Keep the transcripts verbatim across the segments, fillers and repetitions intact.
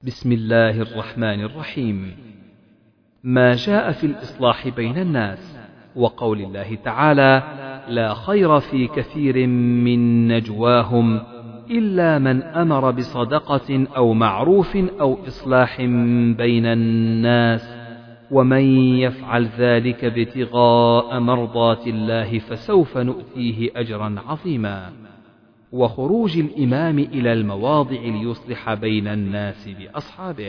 بسم الله الرحمن الرحيم. ما جاء في الإصلاح بين الناس، وقول الله تعالى: لا خير في كثير من نجواهم إلا من أمر بصدقة أو معروف أو إصلاح بين الناس، ومن يفعل ذلك ابتغاء مرضات الله فسوف نؤتيه أجرا عظيما. وخروج الإمام إلى المواضع ليصلح بين الناس بأصحابه.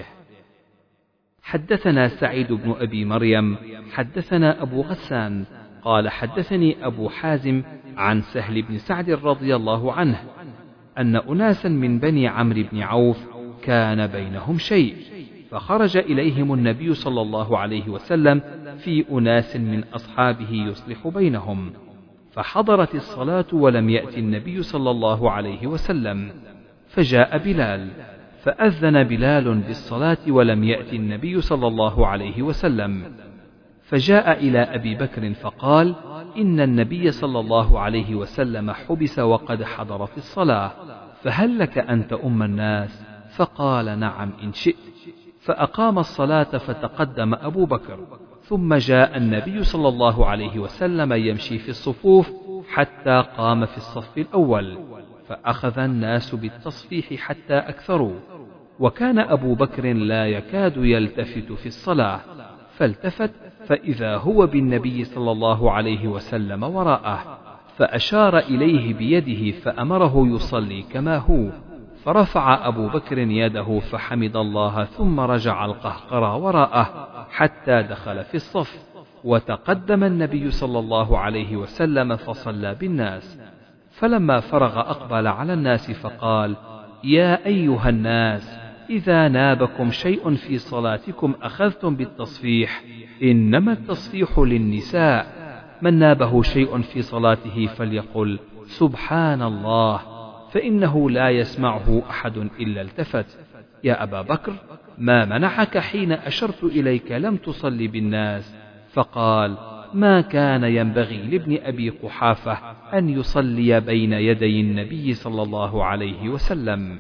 حدثنا سعيد بن أبي مريم حدثنا أبو غسان قال حدثني أبو حازم عن سهل بن سعد رضي الله عنه أن أناسا من بني عمرو بن عوف كان بينهم شيء، فخرج إليهم النبي صلى الله عليه وسلم في أناس من أصحابه يصلح بينهم، فحضرت الصلاة ولم يأت النبي صلى الله عليه وسلم، فجاء بلال فأذن بلال بالصلاة ولم يأت النبي صلى الله عليه وسلم، فجاء إلى أبي بكر فقال: إن النبي صلى الله عليه وسلم حبس وقد حضرت الصلاة، فهل لك أن تؤم الناس؟ فقال: نعم إن شئت. فأقام الصلاة فتقدم أبو بكر، ثم جاء النبي صلى الله عليه وسلم يمشي في الصفوف حتى قام في الصف الأول، فأخذ الناس بالتصفيح حتى أكثروا، وكان أبو بكر لا يكاد يلتفت في الصلاة، فالتفت فإذا هو بالنبي صلى الله عليه وسلم وراءه، فأشار إليه بيده فأمره يصلي كما هو، فرفع أبو بكر يده فحمد الله ثم رجع القهقرى وراءه حتى دخل في الصف، وتقدم النبي صلى الله عليه وسلم فصلى بالناس، فلما فرغ أقبل على الناس فقال: يا أيها الناس، إذا نابكم شيء في صلاتكم أخذتم بالتصفيح، إنما التصفيح للنساء، من نابه شيء في صلاته فليقل سبحان الله، فإنه لا يسمعه أحد إلا التفت. يا أبا بكر، ما منعك حين أشرت إليك لم تصلي بالناس؟ فقال: ما كان ينبغي لابن أبي قحافة أن يصلي بين يدي النبي صلى الله عليه وسلم.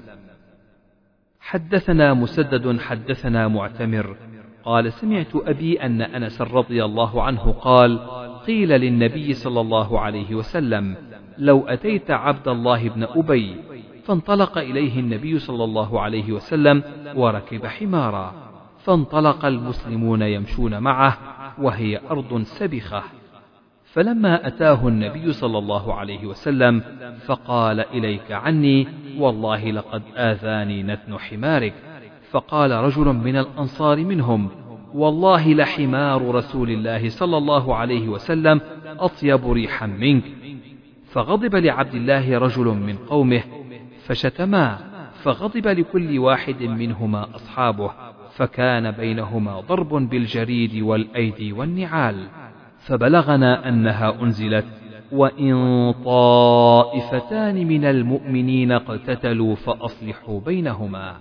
حدثنا مسدد حدثنا معتمر قال: سمعت أبي أن أنس رضي الله عنه قال: قيل للنبي صلى الله عليه وسلم: لو أتيت عبد الله بن أبي، فانطلق إليه النبي صلى الله عليه وسلم وركب حمارا، فانطلق المسلمون يمشون معه وهي أرض سبخة، فلما أتاه النبي صلى الله عليه وسلم فقال: إليك عني، والله لقد آذاني نتن حمارك. فقال رجل من الأنصار منهم: والله لحمار رسول الله صلى الله عليه وسلم أطيب ريحا منك. فغضب لعبد الله رجل من قومه فشتما، فغضب لكل واحد منهما أصحابه، فكان بينهما ضرب بالجريد والأيدي والنعال، فبلغنا أنها أنزلت: وإن طائفتان من المؤمنين اقتتلوا فأصلحوا بينهما.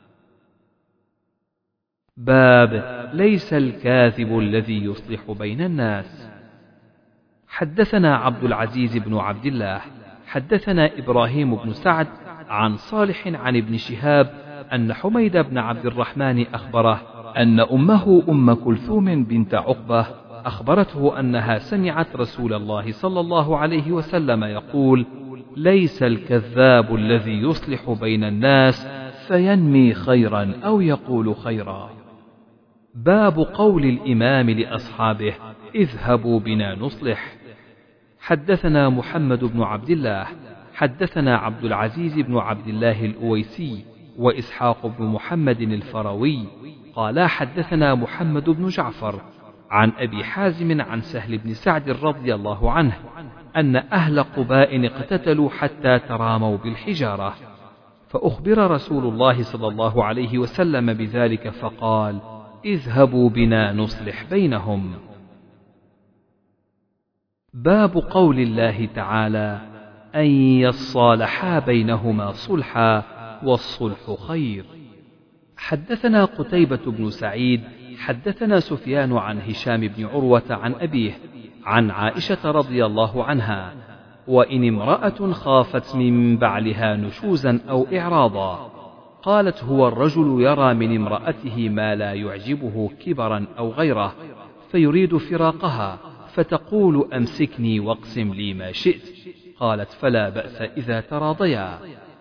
باب ليس الكاذب الذي يصلح بين الناس. حدثنا عبد العزيز بن عبد الله حدثنا إبراهيم بن سعد عن صالح عن ابن شهاب أن حميد بن عبد الرحمن أخبره أن أمه أم كلثوم بنت عقبة أخبرته أنها سمعت رسول الله صلى الله عليه وسلم يقول: ليس الكذاب الذي يصلح بين الناس فينمي خيرا أو يقول خيرا. باب قول الإمام لأصحابه: اذهبوا بنا نصلح. حدثنا محمد بن عبد الله حدثنا عبد العزيز بن عبد الله الأويسي وإسحاق بن محمد الفروي قال: حدثنا محمد بن جعفر عن أبي حازم عن سهل بن سعد رضي الله عنه أن أهل قباء اقتتلوا حتى تراموا بالحجارة، فأخبر رسول الله صلى الله عليه وسلم بذلك فقال: اذهبوا بنا نصلح بينهم. باب قول الله تعالى: أن يصالحا بينهما صلحا والصلح خير. حدثنا قتيبة بن سعيد حدثنا سفيان عن هشام بن عروة عن أبيه عن عائشة رضي الله عنها: وإن امرأة خافت من بعلها نشوزا أو إعراضا فقالت هو الرجل يرى من امرأته ما لا يعجبه كبرا أو غيره فيريد فراقها فتقول أمسكني واقسم لي ما شئت. قالت فلا بأس إذا تراضيا.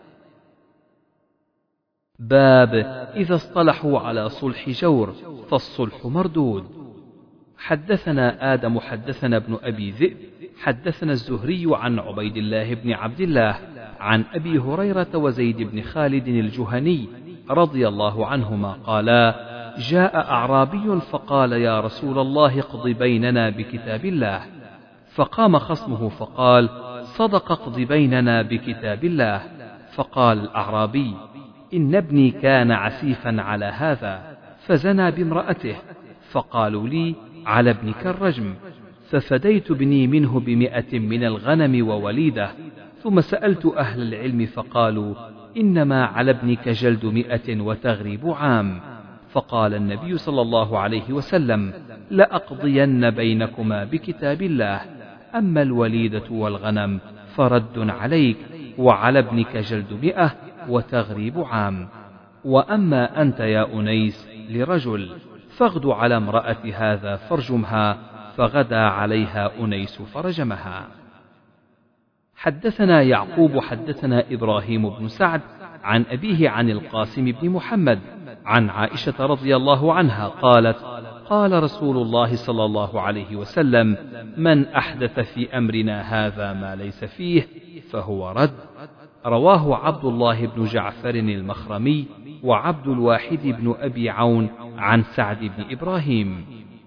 باب إذا اصطلحوا على صلح جور فالصلح مردود. حدثنا آدم حدثنا ابن أبي ذئب حدثنا الزهري عن عبيد الله بن عبد الله عن أبي هريرة وزيد بن خالد الجهني رضي الله عنهما قالا: جاء أعرابي فقال: يا رسول الله اقض بيننا بكتاب الله. فقام خصمه فقال: صدق، اقض بيننا بكتاب الله. فقال الأعرابي: إن ابني كان عسيفا على هذا فزنى بامرأته، فقالوا لي: على ابنك الرجم، ففديت ابني منه بمئة من الغنم ووليدة. ثم سألت أهل العلم فقالوا: إنما على ابنك جلد مئة وتغريب عام. فقال النبي صلى الله عليه وسلم: لأقضين بينكما بكتاب الله، أما الوليدة والغنم فرد عليك، وعلى ابنك جلد مئة وتغريب عام. وأما أنت يا أنيس لرجل، فاغد على امرأة هذا فارجمها. فغدا عليها أنيس فرجمها. حدثنا يعقوب حدثنا إبراهيم بن سعد عن أبيه عن القاسم بن محمد عن عائشة رضي الله عنها قالت: قال رسول الله صلى الله عليه وسلم: من أحدث في أمرنا هذا ما ليس فيه فهو رد. رواه عبد الله بن جعفر المخرمي وعبد الواحد بن أبي عون عن سعد بن إبراهيم.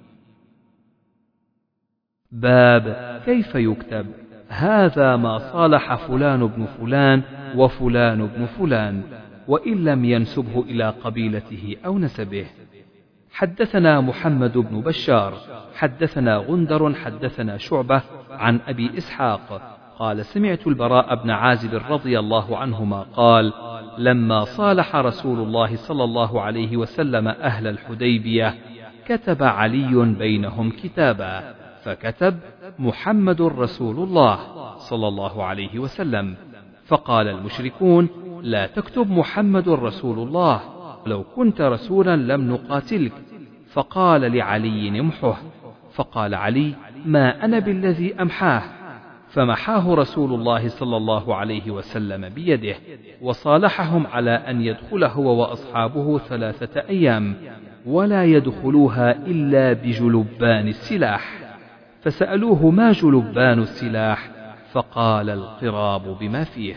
باب كيف يكتب: هذا ما صالح فلان بن فلان وفلان بن فلان، وإن لم ينسبه إلى قبيلته أو نسبه. حدثنا محمد بن بشار حدثنا غندر حدثنا شعبة عن أبي إسحاق قال: سمعت البراء بن عازب رضي الله عنهما قال: لما صالح رسول الله صلى الله عليه وسلم أهل الحديبية كتب علي بينهم كتابا، فكتب: محمد رسول الله صلى الله عليه وسلم. فقال المشركون: لا تكتب محمد رسول الله، لو كنت رسولا لم نقاتلك. فقال لعلي: امحه. فقال علي: ما أنا بالذي أمحاه. فمحاه رسول الله صلى الله عليه وسلم بيده، وصالحهم على أن يدخل هو وأصحابه ثلاثة أيام ولا يدخلوها إلا بجلبان السلاح. فسألوه: ما جلبان السلاح؟ فقال: القراب بما فيه.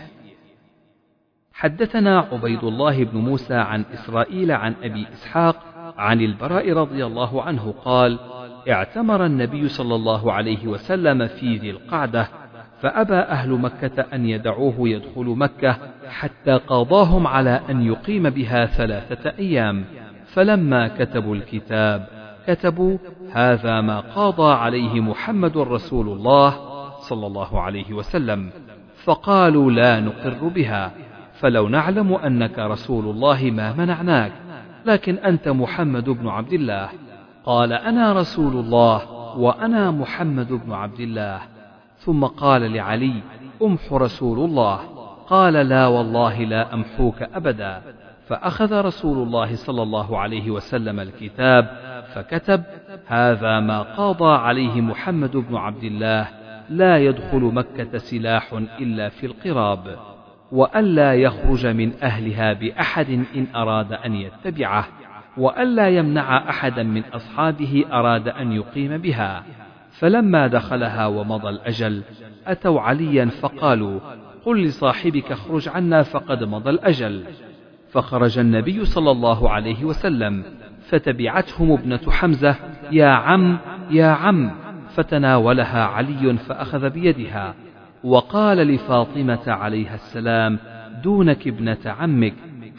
حدثنا عبيد الله بن موسى عن إسرائيل عن أبي إسحاق عن البراء رضي الله عنه قال: اعتمر النبي صلى الله عليه وسلم في ذي القعدة، فأبى أهل مكة أن يدعوه يدخل مكة حتى قاضاهم على أن يقيم بها ثلاثة أيام. فلما كتبوا الكتاب كتبوا: هذا ما قاضى عليه محمد رسول الله صلى الله عليه وسلم. فقالوا: لا نقر بها، فلو نعلم أنك رسول الله ما منعناك، لكن أنت محمد بن عبد الله. قال: أنا رسول الله وأنا محمد بن عبد الله. ثم قال لعلي: أمح رسول الله. قال: لا والله لا أمحوك أبدا. فأخذ رسول الله صلى الله عليه وسلم الكتاب فكتب: هذا ما قاضى عليه محمد بن عبد الله، لا يدخل مكة سلاح إلا في القراب، وألا يخرج من أهلها بأحد إن أراد أن يتبعه، وألا يمنع أحدا من أصحابه أراد أن يقيم بها. فلما دخلها ومضى الأجل أتوا عليا فقالوا: قل لصاحبك اخرج عنا فقد مضى الأجل. فخرج النبي صلى الله عليه وسلم، فتبعتهم ابنة حمزة: يا عم يا عم. فتناولها علي فأخذ بيدها وقال لفاطمة عليها السلام: دونك ابنة عمك.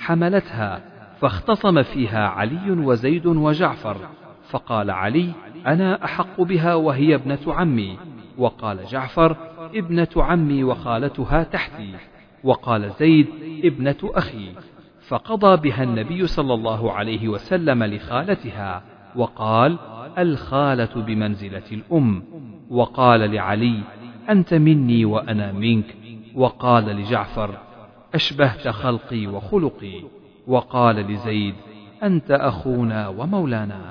حملتها فاختصم فيها علي وزيد وجعفر، فقال علي: أنا أحق بها وهي ابنة عمي. وقال جعفر: ابنة عمي وخالتها تحتي. وقال زيد: ابنة أخي. فقضى بها النبي صلى الله عليه وسلم لخالتها، وقال: الخالة بمنزلة الأم. وقال لعلي: أنت مني وأنا منك. وقال لجعفر: أشبهت خلقي وخلقي. وقال لزيد: أنت أخونا ومولانا.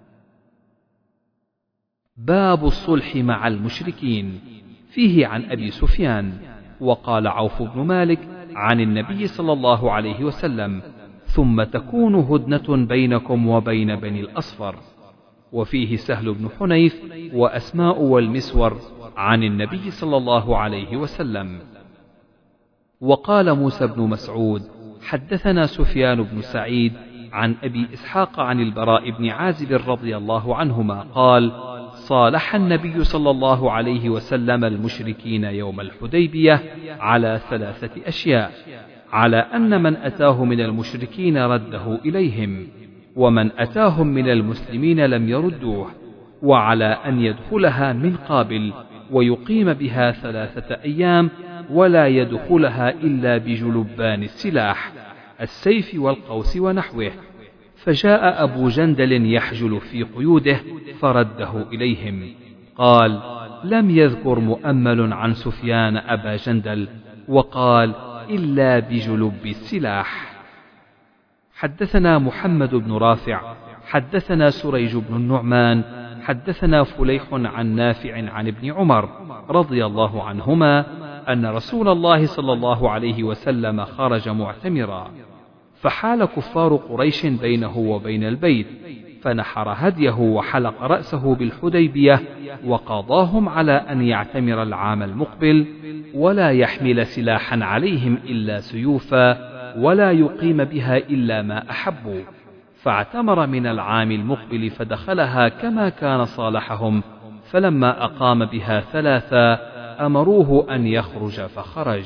باب الصلح مع المشركين. فيه عن أبي سفيان: وقال عوف بن مالك عن النبي صلى الله عليه وسلم: ثم تكون هدنة بينكم وبين بني الأصفر. وفيه سهل بن حنيف وأسماء والمسور عن النبي صلى الله عليه وسلم. وقال موسى بن مسعود: حدثنا سفيان بن سعيد عن أبي إسحاق عن البراء بن عازب رضي الله عنهما قال: صالح النبي صلى الله عليه وسلم المشركين يوم الحديبية على ثلاثة أشياء: على أن من أتاه من المشركين رده إليهم، ومن أتاهم من المسلمين لم يردوه، وعلى أن يدخلها من قابل ويقيم بها ثلاثة أيام ولا يدخلها إلا بجلبان السلاح السيف والقوس ونحوه. فجاء أبو جندل يحجل في قيوده فرده إليهم. قال: لم يذكر مؤمل عن سفيان أبا جندل، وقال: إلا بجلب السلاح. حدثنا محمد بن رافع حدثنا سريج بن النعمان حدثنا فليح عن نافع عن ابن عمر رضي الله عنهما أن رسول الله صلى الله عليه وسلم خرج معتمرا، فحال كفار قريش بينه وبين البيت، فنحر هديه وحلق رأسه بالحديبية، وقاضاهم على أن يعتمر العام المقبل ولا يحمل سلاحا عليهم إلا سيوفا، ولا يقيم بها إلا ما أحبوا. فاعتمر من العام المقبل فدخلها كما كان صالحهم، فلما أقام بها ثلاثا أمروه أن يخرج فخرج.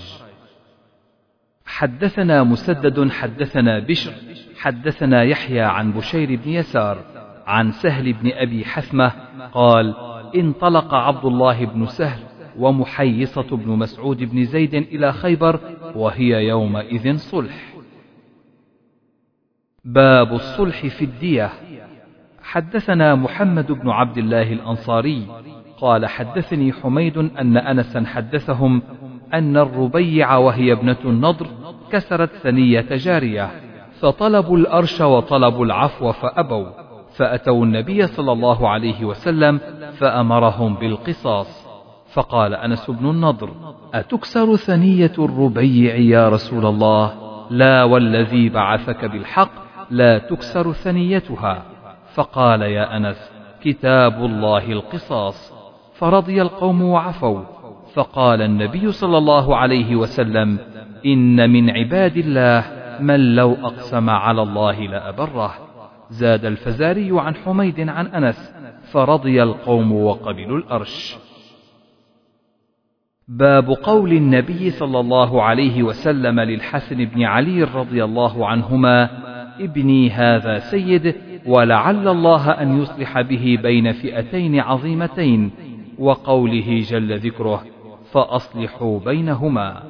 حدثنا مسدد حدثنا بشر حدثنا يحيى عن بشير بن يسار عن سهل بن أبي حثمة قال: انطلق عبد الله بن سهل ومحيصة بن مسعود بن زيد إلى خيبر، وهي يومئذ صلح. باب الصلح في الدية. حدثنا محمد بن عبد الله الأنصاري قال: حدثني حميد أن أنسا حدثهم أن الربيع وهي ابنة النضر كسرت ثنية جارية، فطلبوا الأرش وطلبوا العفو فأبوا، فأتوا النبي صلى الله عليه وسلم فأمرهم بالقصاص. فقال أنس بن النضر: أتكسر ثنية الربيع يا رسول الله؟ لا والذي بعثك بالحق لا تكسر ثنيتها. فقال: يا أنس، كتاب الله القصاص. فرضي القوم وعفوا. فقال النبي صلى الله عليه وسلم: إن من عباد الله من لو أقسم على الله لأبره. زاد الفزاري عن حميد عن أنس: فرضي القوم وقبلوا الأرش. باب قول النبي صلى الله عليه وسلم للحسن بن علي رضي الله عنهما: ابني هذا سيد، ولعل الله أن يصلح به بين فئتين عظيمتين، وقوله جل ذكره: فأصلحوا بينهما.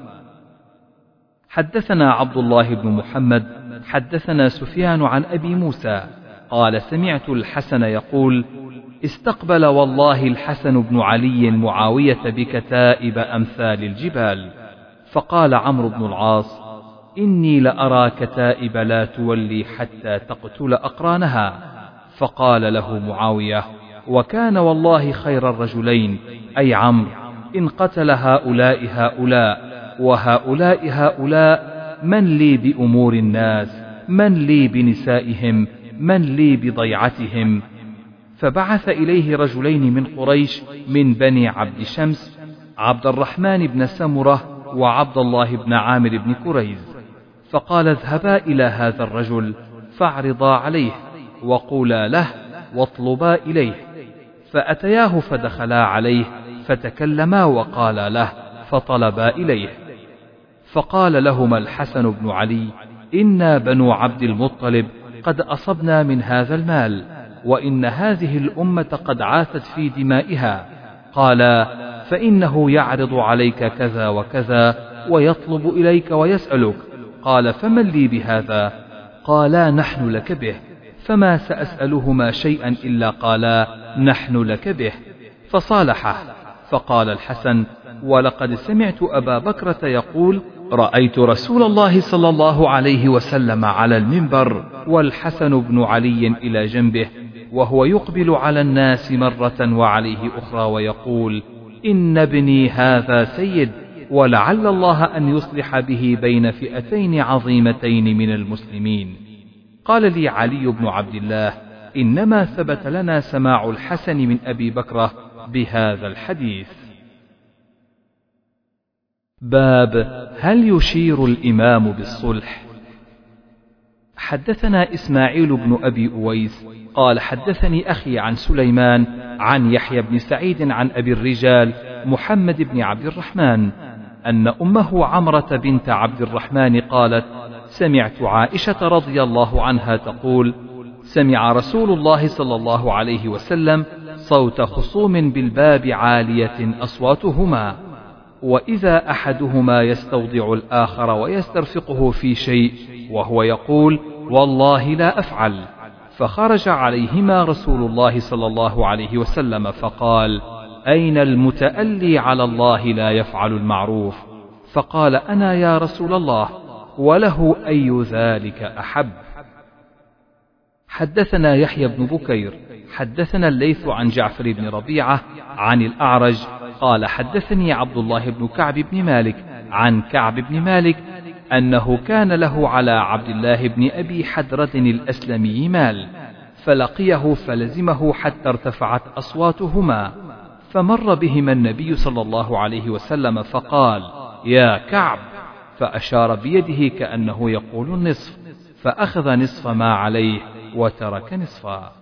حدثنا عبد الله بن محمد حدثنا سفيان عن أبي موسى قال: سمعت الحسن يقول: استقبل والله الحسن بن علي معاوية بكتائب أمثال الجبال. فقال عمرو بن العاص: إني لأرى كتائب لا تولي حتى تقتل أقرانها. فقال له معاوية: وكان والله خير الرجلين، أي عمرو، إن قتل هؤلاء هؤلاء وهؤلاء هؤلاء، من لي بأمور الناس، من لي بنسائهم، من لي بضيعتهم. فبعث إليه رجلين من قريش من بني عبد شمس، عبد الرحمن بن سمرة وعبد الله بن عامر بن كريز، فقال: اذهبا إلى هذا الرجل فاعرضا عليه وقولا له واطلبا إليه. فأتياه فدخلا عليه فتكلما وقالا له فطلبا إليه. فقال لهما الحسن بن علي: إنا بنو عبد المطلب قد أصبنا من هذا المال، وإن هذه الأمة قد عاثت في دمائها. قالا: فإنه يعرض عليك كذا وكذا ويطلب إليك ويسألك. قال: فمن لي بهذا؟ قالا: نحن لك به. فما سأسألهما شيئا إلا قالا: نحن لك به. فصالحه. فقال الحسن: ولقد سمعت أبا بكرة يقول: رأيت رسول الله صلى الله عليه وسلم على المنبر والحسن بن علي إلى جنبه، وهو يقبل على الناس مرة وعليه أخرى ويقول: إن ابني هذا سيد، ولعل الله أن يصلح به بين فئتين عظيمتين من المسلمين. قال لي علي بن عبد الله: إنما ثبت لنا سماع الحسن من أبي بكرة بهذا الحديث. باب هل يشير الإمام بالصلح؟ حدثنا إسماعيل بن أبي أويس قال حدثني أخي عن سليمان عن يحيى بن سعيد عن أبي الرجال محمد بن عبد الرحمن أن أمه عمرة بنت عبد الرحمن قالت: سمعت عائشة رضي الله عنها تقول: سمع رسول الله صلى الله عليه وسلم صوت خصوم بالباب عالية أصواتهما، وإذا أحدهما يستوضع الآخر ويسترفقه في شيء وهو يقول: والله لا أفعل، فخرج عليهما رسول الله صلى الله عليه وسلم فقال: أين المتألي على الله لا يفعل المعروف؟ فقال: أنا يا رسول الله، وله أي ذلك أحب. حدثنا يحيى بن بكير حدثنا الليث عن جعفر بن ربيعة عن الأعرج قال حدثني عبد الله بن كعب بن مالك عن كعب بن مالك أنه كان له على عبد الله بن أبي حدرة الأسلمي مال، فلقيه فلزمه حتى ارتفعت أصواتهما، فمر بهما النبي صلى الله عليه وسلم فقال: يا كعب، فأشار بيده كأنه يقول النصف، فأخذ نصف ما عليه وترك نصفا.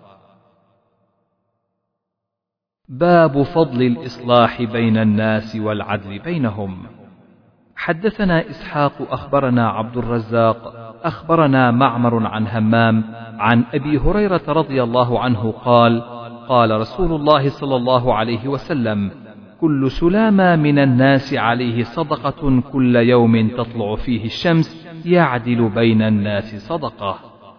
باب فضل الإصلاح بين الناس والعدل بينهم. حدثنا إسحاق أخبرنا عبد الرزاق أخبرنا معمر عن همام عن أبي هريرة رضي الله عنه قال: قال رسول الله صلى الله عليه وسلم: كل سلامة من الناس عليه صدقة كل يوم تطلع فيه الشمس يعدل بين الناس صدقة.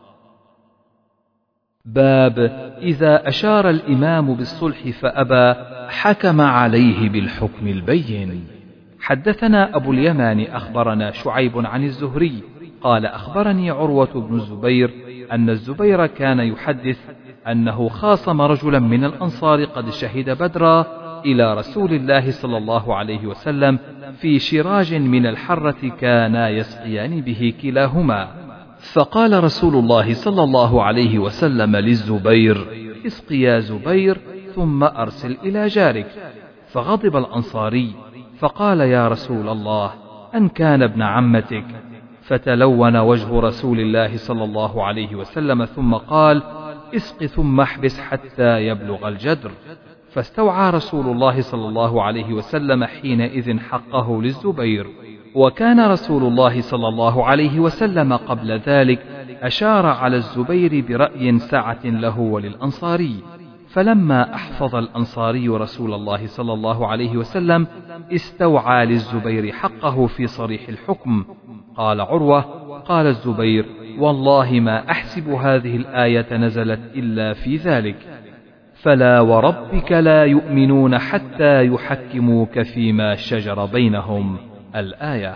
باب إذا أشار الإمام بالصلح فأبى حكم عليه بالحكم البين. حدثنا أبو اليمان أخبرنا شعيب عن الزهري قال أخبرني عروة بن الزبير أن الزبير كان يحدث أنه خاصم رجلا من الأنصار قد شهد بدرا إلى رسول الله صلى الله عليه وسلم في شراج من الحرة كانا يسقيان به كلاهما، فقال رسول الله صلى الله عليه وسلم للزبير: اسق يا زبير ثم أرسل إلى جارك. فغضب الأنصاري فقال: يا رسول الله، أن كان ابن عمتك؟ فتلون وجه رسول الله صلى الله عليه وسلم ثم قال: اسق ثم احبس حتى يبلغ الجدر. فاستوعى رسول الله صلى الله عليه وسلم حينئذ حقه للزبير، وكان رسول الله صلى الله عليه وسلم قبل ذلك أشار على الزبير برأي سعة له وللأنصاري، فلما أحفظ الأنصاري رسول الله صلى الله عليه وسلم استوعى للزبير حقه في صريح الحكم. قال عروة: قال الزبير: والله ما أحسب هذه الآية نزلت إلا في ذلك، فلا وربك لا يؤمنون حتى يحكموك فيما شجر بينهم، الآية.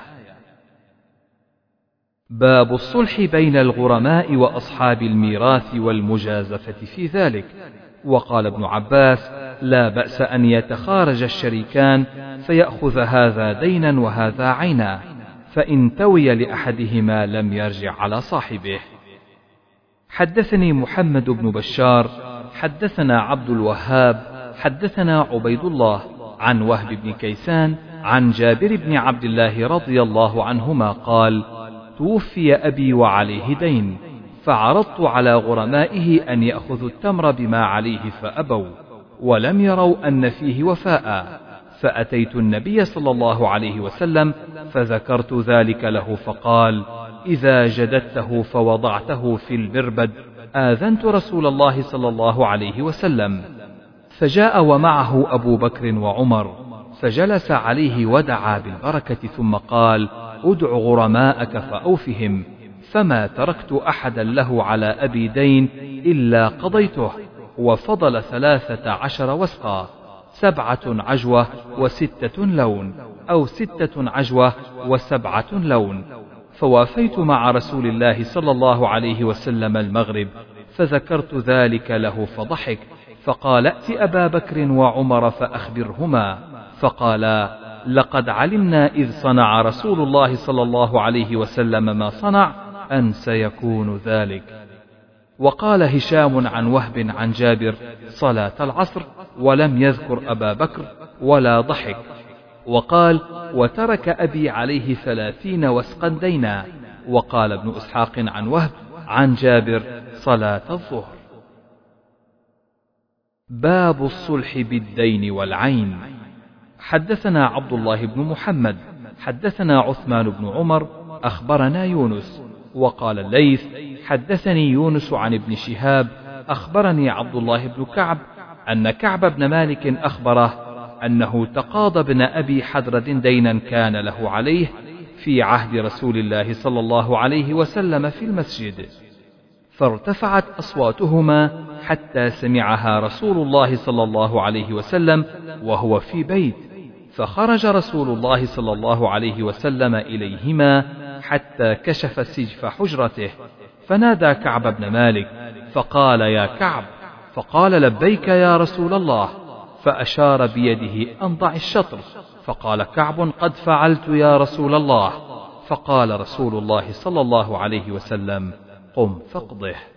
باب الصلح بين الغرماء وأصحاب الميراث والمجازفة في ذلك. وقال ابن عباس: لا بأس أن يتخارج الشريكان فيأخذ هذا دينا وهذا عينا، فإن توي لأحدهما لم يرجع على صاحبه. حدثني محمد بن بشار حدثنا عبد الوهاب حدثنا عبيد الله عن وهب بن كيسان عن جابر بن عبد الله رضي الله عنهما قال: توفي أبي وعليه دين، فعرضت على غرمائه أن يأخذوا التمر بما عليه فأبوا، ولم يروا أن فيه وفاء، فأتيت النبي صلى الله عليه وسلم فذكرت ذلك له، فقال: إذا جددته فوضعته في المربد آذنت رسول الله صلى الله عليه وسلم. فجاء ومعه أبو بكر وعمر، فجلس عليه ودعا بالبركة، ثم قال: ادع غرماءك فأوفهم، فما تركت أحدا له على أبي دين إلا قضيته، وفضل ثلاثة عشر وسقا، سبعة عجوة وستة لون. أو ستة عجوة وسبعة لون. فوافيت مع رسول الله صلى الله عليه وسلم المغرب، فذكرت ذلك له فضحك، فقال: ائت أبا بكر وعمر فأخبرهما. فقالا: لقد علمنا إذ صنع رسول الله صلى الله عليه وسلم ما صنع أن سيكون ذلك. وقال هشام عن وهب عن جابر: صلاة العصر، ولم يذكر أبا بكر ولا ضحك. وقال: وترك أبي عليه ثلاثين وسقا دينا. وقال ابن إسحاق عن وهب عن جابر: صلاة الظهر. باب الصلح بالدين والعين. حدثنا عبد الله بن محمد حدثنا عثمان بن عمر أخبرنا يونس. وقال الليث: حدثني يونس عن ابن شهاب أخبرني عبد الله بن كعب أن كعب بن مالك أخبره أنه تقاضى ابن أبي حدرد دينا كان له عليه في عهد رسول الله صلى الله عليه وسلم في المسجد، فارتفعت أصواتهما حتى سمعها رسول الله صلى الله عليه وسلم وهو في بيت، فخرج رسول الله صلى الله عليه وسلم إليهما حتى كشف سجف حجرته، فنادى كعب بن مالك فقال: يا كعب. فقال: لبيك يا رسول الله، فأشار بيده أن ضع الشطر، فقال كعب: قد فعلت يا رسول الله. فقال رسول الله صلى الله عليه وسلم: قم فاقضه.